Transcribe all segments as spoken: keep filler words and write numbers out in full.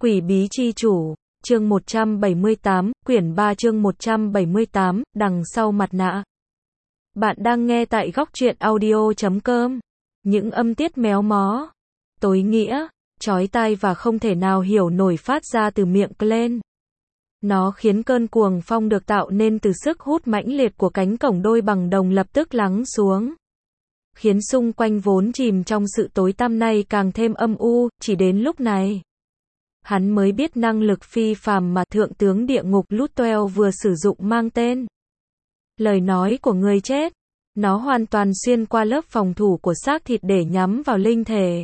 Quỷ bí chi chủ, chương một trăm bảy mươi tám, quyển ba chương một trăm bảy mươi tám, đằng sau mặt nạ. Bạn đang nghe tại góc truyện audio chấm com. Những âm tiết méo mó, tối nghĩa, chói tai và không thể nào hiểu nổi phát ra từ miệng Glenn. Nó khiến cơn cuồng phong được tạo nên từ sức hút mãnh liệt của cánh cổng đôi bằng đồng lập tức lắng xuống, khiến xung quanh vốn chìm trong sự tối tăm này càng thêm âm u. Chỉ đến lúc này, hắn mới biết năng lực phi phàm mà thượng tướng địa ngục Lutwell vừa sử dụng mang tên lời nói của người chết. Nó hoàn toàn xuyên qua lớp phòng thủ của xác thịt để nhắm vào linh thể.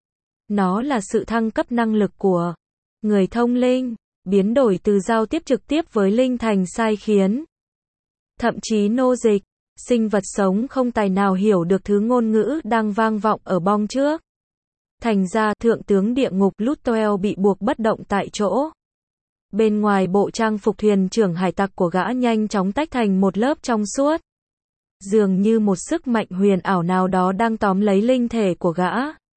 Nó là sự thăng cấp năng lực của người thông linh, biến đổi từ giao tiếp trực tiếp với linh thành sai khiến, thậm chí nô dịch, sinh vật sống không tài nào hiểu được thứ ngôn ngữ đang vang vọng ở bong trước. Thành ra, thượng tướng địa ngục Lutwell bị buộc bất động tại chỗ. Bên ngoài bộ trang phục thuyền trưởng hải tặc của gã nhanh chóng tách thành một lớp trong suốt. Dường như một sức mạnh huyền ảo nào đó đang tóm lấy linh thể của gã.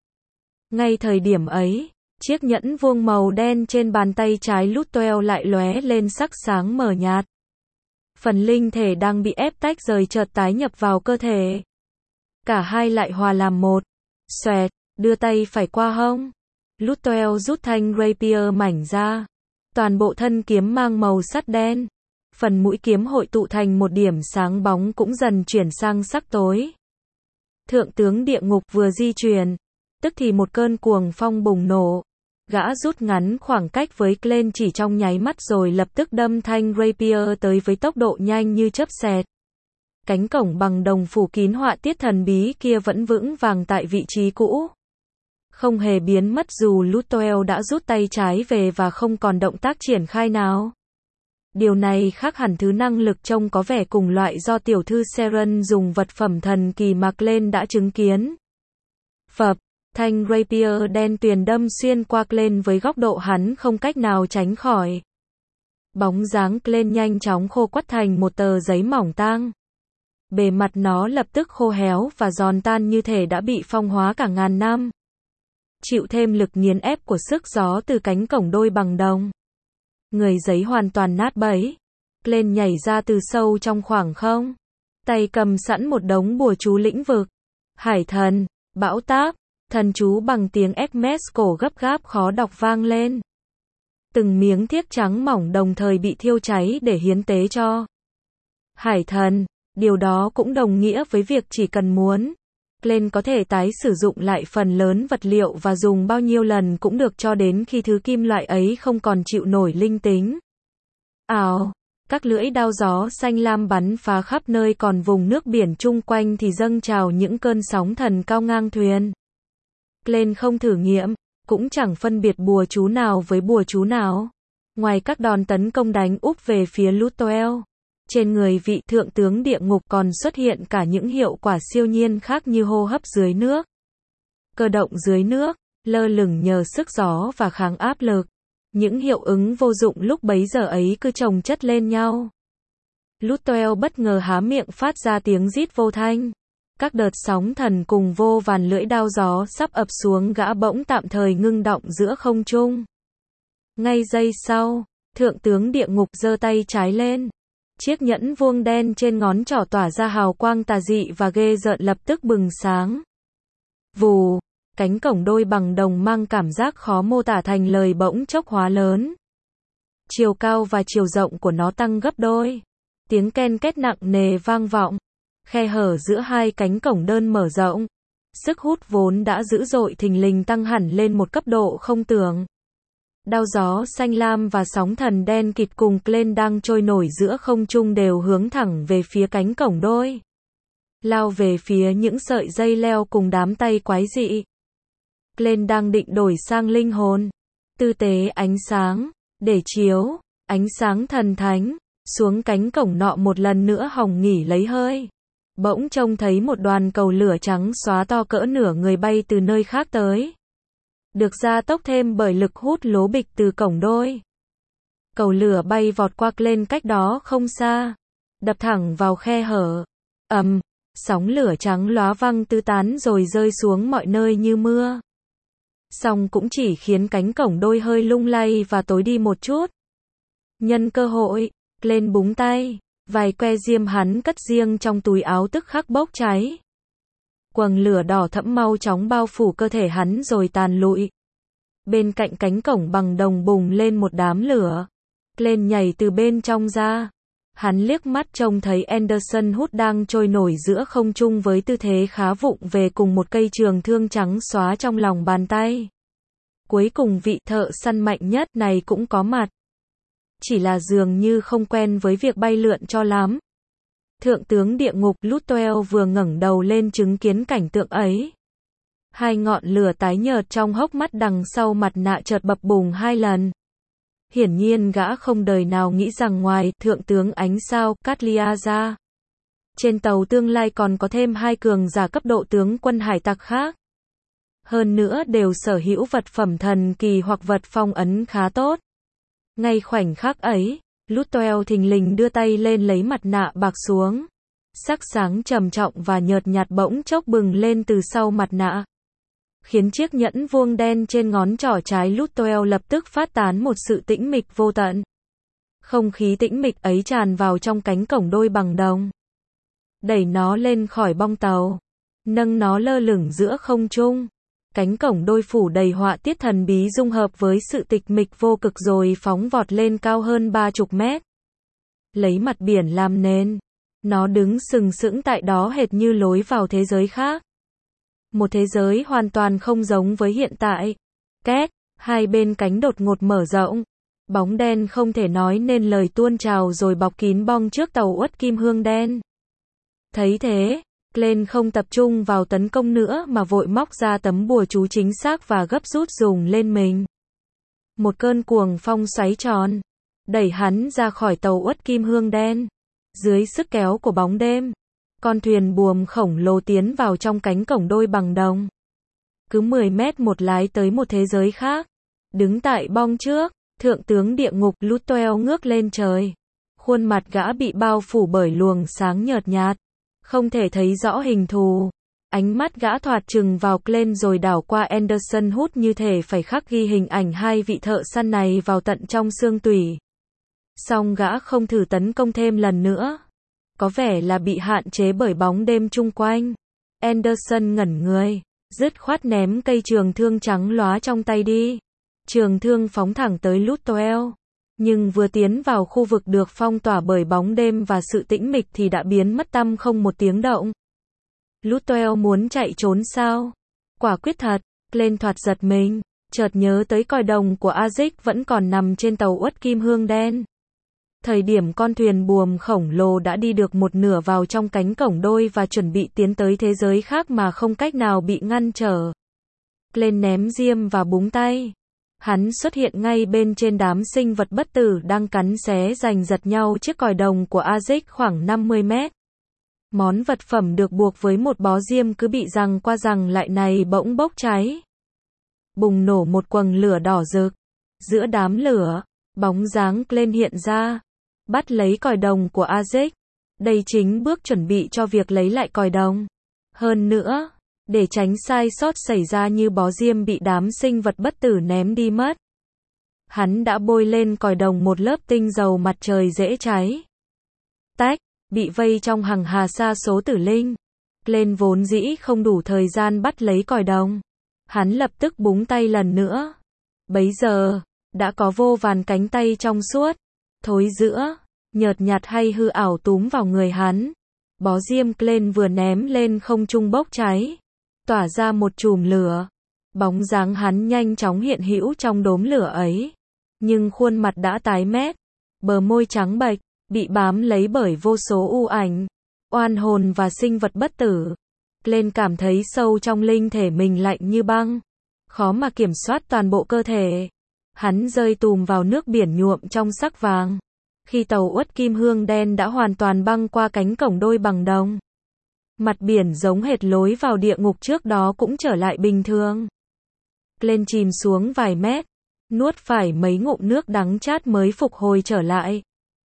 Ngay thời điểm ấy, chiếc nhẫn vuông màu đen trên bàn tay trái Lutwell lại lóe lên sắc sáng mờ nhạt. Phần linh thể đang bị ép tách rời chợt tái nhập vào cơ thể. Cả hai lại hòa làm một. Xoẹt, đưa tay phải qua hông. Lutwell rút thanh rapier mảnh ra. Toàn bộ thân kiếm mang màu sắt đen. Phần mũi kiếm hội tụ thành một điểm sáng bóng cũng dần chuyển sang sắc tối. Thượng tướng địa ngục vừa di chuyển, tức thì một cơn cuồng phong bùng nổ. Gã rút ngắn khoảng cách với Glenn chỉ trong nháy mắt rồi lập tức đâm thanh rapier tới với tốc độ nhanh như chớp xẹt. Cánh cổng bằng đồng phủ kín họa tiết thần bí kia vẫn vững vàng tại vị trí cũ, không hề biến mất dù Lutwell đã rút tay trái về và không còn động tác triển khai nào. Điều này khác hẳn thứ năng lực trông có vẻ cùng loại do tiểu thư Seren dùng vật phẩm thần kỳ mà Glenn đã chứng kiến. Phập, thanh rapier đen tuyền đâm xuyên qua Glenn với góc độ hắn không cách nào tránh khỏi. Bóng dáng Glenn nhanh chóng khô quắt thành một tờ giấy mỏng tang. Bề mặt nó lập tức khô héo và giòn tan như thể đã bị phong hóa cả ngàn năm. Chịu thêm lực nghiền ép của sức gió từ cánh cổng đôi bằng đồng, người giấy hoàn toàn nát bấy. Glenn nhảy ra từ sâu trong khoảng không, tay cầm sẵn một đống bùa chú lĩnh vực, hải thần, bão táp, thần chú bằng tiếng Hermes cổ gấp gáp khó đọc vang lên. Từng miếng thiếc trắng mỏng đồng thời bị thiêu cháy để hiến tế cho hải thần. Điều đó cũng đồng nghĩa với việc chỉ cần muốn, Glenn có thể tái sử dụng lại phần lớn vật liệu và dùng bao nhiêu lần cũng được cho đến khi thứ kim loại ấy không còn chịu nổi linh tính. Ào, các lưỡi đao gió xanh lam bắn phá khắp nơi, còn vùng nước biển chung quanh thì dâng trào những cơn sóng thần cao ngang thuyền. Glenn không thử nghiệm, cũng chẳng phân biệt bùa chú nào với bùa chú nào. Ngoài các đòn tấn công đánh úp về phía Lutwell, trên người vị thượng tướng địa ngục còn xuất hiện cả những hiệu quả siêu nhiên khác như hô hấp dưới nước, cơ động dưới nước, lơ lửng nhờ sức gió và kháng áp lực. Những hiệu ứng vô dụng lúc bấy giờ ấy cứ chồng chất lên nhau. Lutwell bất ngờ há miệng phát ra tiếng rít vô thanh. Các đợt sóng thần cùng vô vàn lưỡi đao gió sắp ập xuống gã bỗng tạm thời ngưng động giữa không trung. Ngay giây sau, thượng tướng địa ngục giơ tay trái lên. Chiếc nhẫn vuông đen trên ngón trỏ tỏa ra hào quang tà dị và ghê rợn lập tức bừng sáng. Vù, cánh cổng đôi bằng đồng mang cảm giác khó mô tả thành lời bỗng chốc hóa lớn. Chiều cao và chiều rộng của nó tăng gấp đôi. Tiếng ken két nặng nề vang vọng. Khe hở giữa hai cánh cổng đơn mở rộng. Sức hút vốn đã dữ dội thình lình tăng hẳn lên một cấp độ không tưởng. Đao gió xanh lam và sóng thần đen kịt cùng Glenn đang trôi nổi giữa không trung đều hướng thẳng về phía cánh cổng đôi. Lao về phía những sợi dây leo cùng đám tay quái dị. Glenn đang định đổi sang linh hồn, tư tế ánh sáng, để chiếu ánh sáng thần thánh xuống cánh cổng nọ một lần nữa hòng nghỉ lấy hơi. Bỗng trông thấy một đoàn cầu lửa trắng xóa to cỡ nửa người bay từ nơi khác tới, được gia tốc thêm bởi lực hút lố bịch từ cổng đôi. Cầu lửa bay vọt qua Glenn cách đó không xa, đập thẳng vào khe hở. Ầm, sóng lửa trắng lóa văng tứ tán rồi rơi xuống mọi nơi như mưa. Song cũng chỉ khiến cánh cổng đôi hơi lung lay và tối đi một chút. Nhân cơ hội, Glenn búng tay, vài que diêm hắn cất riêng trong túi áo tức khắc bốc cháy. Quầng lửa đỏ thẫm mau chóng bao phủ cơ thể hắn rồi tàn lụi. Bên cạnh cánh cổng bằng đồng bùng lên một đám lửa. Glenn nhảy từ bên trong ra. Hắn liếc mắt trông thấy Anderson Hood đang trôi nổi giữa không trung với tư thế khá vụng về cùng một cây trường thương trắng xóa trong lòng bàn tay. Cuối cùng vị thợ săn mạnh nhất này cũng có mặt. Chỉ là dường như không quen với việc bay lượn cho lắm. Thượng tướng địa ngục Lutwell vừa ngẩng đầu lên chứng kiến cảnh tượng ấy. Hai ngọn lửa tái nhợt trong hốc mắt đằng sau mặt nạ chợt bập bùng hai lần. Hiển nhiên gã không đời nào nghĩ rằng ngoài thượng tướng ánh sao Catlia ra, trên tàu tương lai còn có thêm hai cường giả cấp độ tướng quân hải tặc khác. Hơn nữa đều sở hữu vật phẩm thần kỳ hoặc vật phong ấn khá tốt. Ngay khoảnh khắc ấy, Lutwell thình lình đưa tay lên lấy mặt nạ bạc xuống. Sắc sáng trầm trọng và nhợt nhạt bỗng chốc bừng lên từ sau mặt nạ, khiến chiếc nhẫn vuông đen trên ngón trỏ trái Lutwell lập tức phát tán một sự tĩnh mịch vô tận. Không khí tĩnh mịch ấy tràn vào trong cánh cổng đôi bằng đồng. Đẩy nó lên khỏi bong tàu, nâng nó lơ lửng giữa không trung. Cánh cổng đôi phủ đầy họa tiết thần bí dung hợp với sự tịch mịch vô cực rồi phóng vọt lên cao hơn ba chục mét. Lấy mặt biển làm nền, nó đứng sừng sững tại đó hệt như lối vào thế giới khác. Một thế giới hoàn toàn không giống với hiện tại. Két, hai bên cánh đột ngột mở rộng. Bóng đen không thể nói nên lời tuôn trào rồi bọc kín bong trước tàu uất kim hương đen. Thấy thế, Glenn không tập trung vào tấn công nữa mà vội móc ra tấm bùa chú chính xác và gấp rút dùng lên mình. Một cơn cuồng phong xoáy tròn, đẩy hắn ra khỏi tàu uất kim hương đen. Dưới sức kéo của bóng đêm, con thuyền buồm khổng lồ tiến vào trong cánh cổng đôi bằng đồng. Cứ mười mét một lái tới một thế giới khác. Đứng tại bong trước, thượng tướng địa ngục Lutwell ngước lên trời. Khuôn mặt gã bị bao phủ bởi luồng sáng nhợt nhạt, không thể thấy rõ hình thù. Ánh mắt gã thoạt chừng vào Glenn rồi đảo qua Anderson Hood như thể phải khắc ghi hình ảnh hai vị thợ săn này vào tận trong xương tủy. Song gã không thử tấn công thêm lần nữa. Có vẻ là bị hạn chế bởi bóng đêm chung quanh. Anderson ngẩn người, dứt khoát ném cây trường thương trắng lóa trong tay đi. Trường thương phóng thẳng tới Lutwell. Nhưng vừa tiến vào khu vực được phong tỏa bởi bóng đêm và sự tĩnh mịch thì đã biến mất tăm không một tiếng động. Lutwell muốn chạy trốn sao? Quả quyết thật, Glenn thoạt giật mình, chợt nhớ tới còi đồng của Aziz vẫn còn nằm trên tàu uất kim hương đen. Thời điểm con thuyền buồm khổng lồ đã đi được một nửa vào trong cánh cổng đôi và chuẩn bị tiến tới thế giới khác mà không cách nào bị ngăn trở. Glenn ném diêm và búng tay. Hắn xuất hiện ngay bên trên đám sinh vật bất tử đang cắn xé giành giật nhau chiếc còi đồng của Aziz khoảng năm mươi mét. Món vật phẩm được buộc với một bó diêm cứ bị giằng qua giằng lại này bỗng bốc cháy. Bùng nổ một quầng lửa đỏ rực. Giữa đám lửa, bóng dáng Glenn hiện ra, bắt lấy còi đồng của Aziz. Đây chính bước chuẩn bị cho việc lấy lại còi đồng. Hơn nữa, để tránh sai sót xảy ra như bó diêm bị đám sinh vật bất tử ném đi mất, hắn đã bôi lên còi đồng một lớp tinh dầu mặt trời dễ cháy. Tách, bị vây trong hằng hà sa số tử linh. Glenn vốn dĩ không đủ thời gian bắt lấy còi đồng. Hắn lập tức búng tay lần nữa. Bấy giờ, đã có vô vàn cánh tay trong suốt, thối rữa, nhợt nhạt hay hư ảo túm vào người hắn. Bó diêm Glenn vừa ném lên không trung bốc cháy, tỏa ra một chùm lửa. Bóng dáng hắn nhanh chóng hiện hữu trong đốm lửa ấy. Nhưng khuôn mặt đã tái mét, bờ môi trắng bệch, bị bám lấy bởi vô số u ảnh, oan hồn và sinh vật bất tử. Glenn cảm thấy sâu trong linh thể mình lạnh như băng, khó mà kiểm soát toàn bộ cơ thể. Hắn rơi tùm vào nước biển nhuộm trong sắc vàng. Khi tàu uất kim hương đen đã hoàn toàn băng qua cánh cổng đôi bằng đồng, mặt biển giống hệt lối vào địa ngục trước đó cũng trở lại bình thường. Glenn chìm xuống vài mét, nuốt phải mấy ngụm nước đắng chát mới phục hồi trở lại.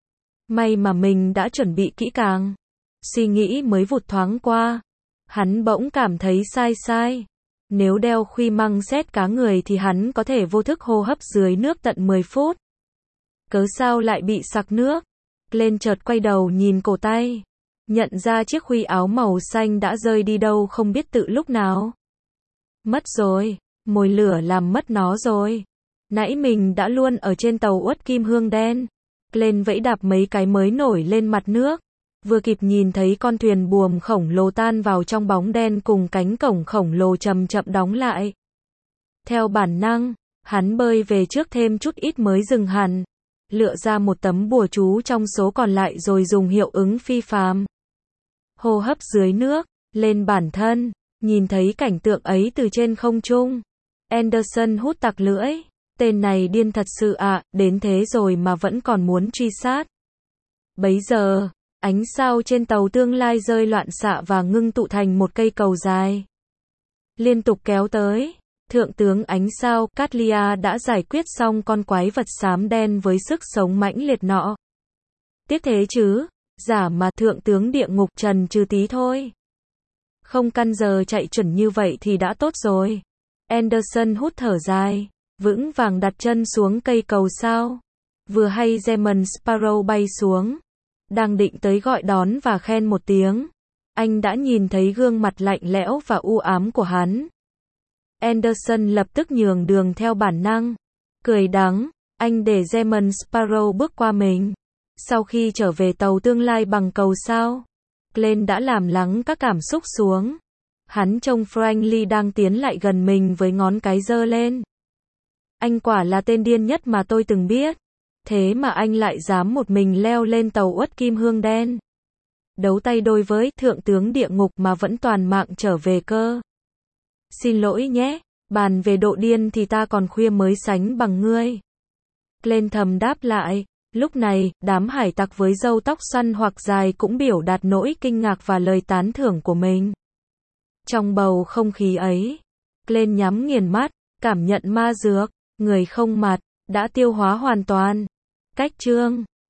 May mà mình đã chuẩn bị kỹ càng. Suy nghĩ mới vụt thoáng qua, hắn bỗng cảm thấy sai sai. Nếu đeo khuy măng xét cá người thì hắn có thể vô thức hô hấp dưới nước tận mười phút. Cớ sao lại bị sặc nước? Glenn chợt quay đầu nhìn cổ tay. Nhận ra chiếc khuy áo màu xanh đã rơi đi đâu không biết tự lúc nào. Mất rồi, mồi lửa làm mất nó rồi. Nãy mình đã luôn ở trên tàu uất kim hương đen. Glenn vẫy đạp mấy cái mới nổi lên mặt nước. Vừa kịp nhìn thấy con thuyền buồm khổng lồ tan vào trong bóng đen cùng cánh cổng khổng lồ chậm chậm đóng lại. Theo bản năng, hắn bơi về trước thêm chút ít mới dừng hẳn. Lựa ra một tấm bùa chú trong số còn lại rồi dùng hiệu ứng phi phàm. Hô hấp dưới nước, lên bản thân, nhìn thấy cảnh tượng ấy từ trên không trung. Anderson hút tặc lưỡi. Tên này điên thật sự ạ, à, đến thế rồi mà vẫn còn muốn truy sát. Bấy giờ, ánh sao trên tàu tương lai rơi loạn xạ và ngưng tụ thành một cây cầu dài. Liên tục kéo tới. Thượng tướng ánh sao, Catlia đã giải quyết xong con quái vật xám đen với sức sống mãnh liệt nọ. Tiếc thế chứ, giả mà thượng tướng địa ngục trần trừ tí thôi. Không căn giờ chạy chuẩn như vậy thì đã tốt rồi. Anderson hút thở dài, vững vàng đặt chân xuống cây cầu sao. Vừa hay German Sparrow bay xuống. Đang định tới gọi đón và khen một tiếng. Anh đã nhìn thấy gương mặt lạnh lẽo và u ám của hắn. Anderson lập tức nhường đường theo bản năng. Cười đắng, anh để German Sparrow bước qua mình. Sau khi trở về tàu tương lai bằng cầu sao, Glenn đã làm lắng các cảm xúc xuống. Hắn trông Franklin đang tiến lại gần mình với ngón cái giơ lên. Anh quả là tên điên nhất mà tôi từng biết. Thế mà anh lại dám một mình leo lên tàu uất kim hương đen. Đấu tay đôi với thượng tướng địa ngục mà vẫn toàn mạng trở về cơ. Xin lỗi nhé, bàn về độ điên thì ta còn khuya mới sánh bằng ngươi. Glenn thầm đáp lại. Lúc này, đám hải tặc với râu tóc xoăn hoặc dài cũng biểu đạt nỗi kinh ngạc và lời tán thưởng của mình. Trong bầu không khí ấy, Glenn nhắm nghiền mắt, cảm nhận ma dược, người không mặt, đã tiêu hóa hoàn toàn. Cách chương